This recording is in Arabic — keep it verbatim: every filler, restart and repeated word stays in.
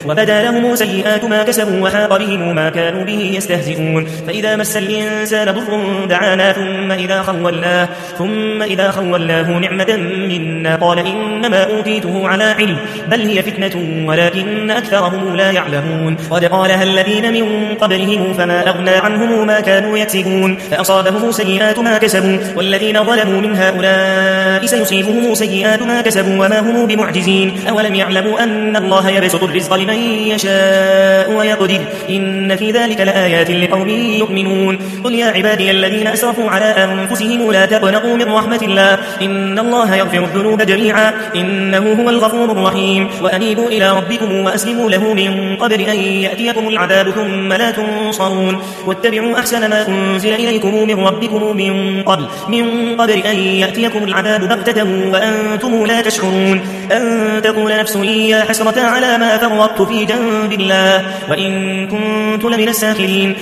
وبدا لهم سيئات ما كسبوا وحاق بهم ما كانوا به يستهزئون فإذا مس الإنسان ضر دعانا ثم إذا خولناه, ثم إذا خولناه نعمة منا قال إنما أوتيته على علم بل هي فتنة ولكن أكثرهم لا يعلمون قد قالها الذين من قبلهم فما أغنى عنهم ما كانوا يكسبون فأصابهم سيئات ما كسبوا والذين ظلموا من هؤلاء سيصيبهم سيئات ما كسبوا وما هم بمعجزين أولم يعلموا أن الله يبسط الرزق لمن يشاء ويقدر إن في ذلك لآيات لقوم يؤمنون قل يا عبادي الذين أسرفوا على أنفسهم لا تقنطوا من رحمة الله إن الله يغفر الذنوب جميعا إنه هو الغفور الرحيم وأنيبوا إلى ربكم وأسلموا له من قبل أن يأتيكم العذاب ثم لا تنصرون واتبعوا أحسن ما أنزل إليكم من ربكم من قبل من قبل أن يأتيكم العذاب بغتة وأنتم لا تشعرون أن تقول نفس يا حسرة على ما فرطت في جنب الله وإن كنت لمن الساخرين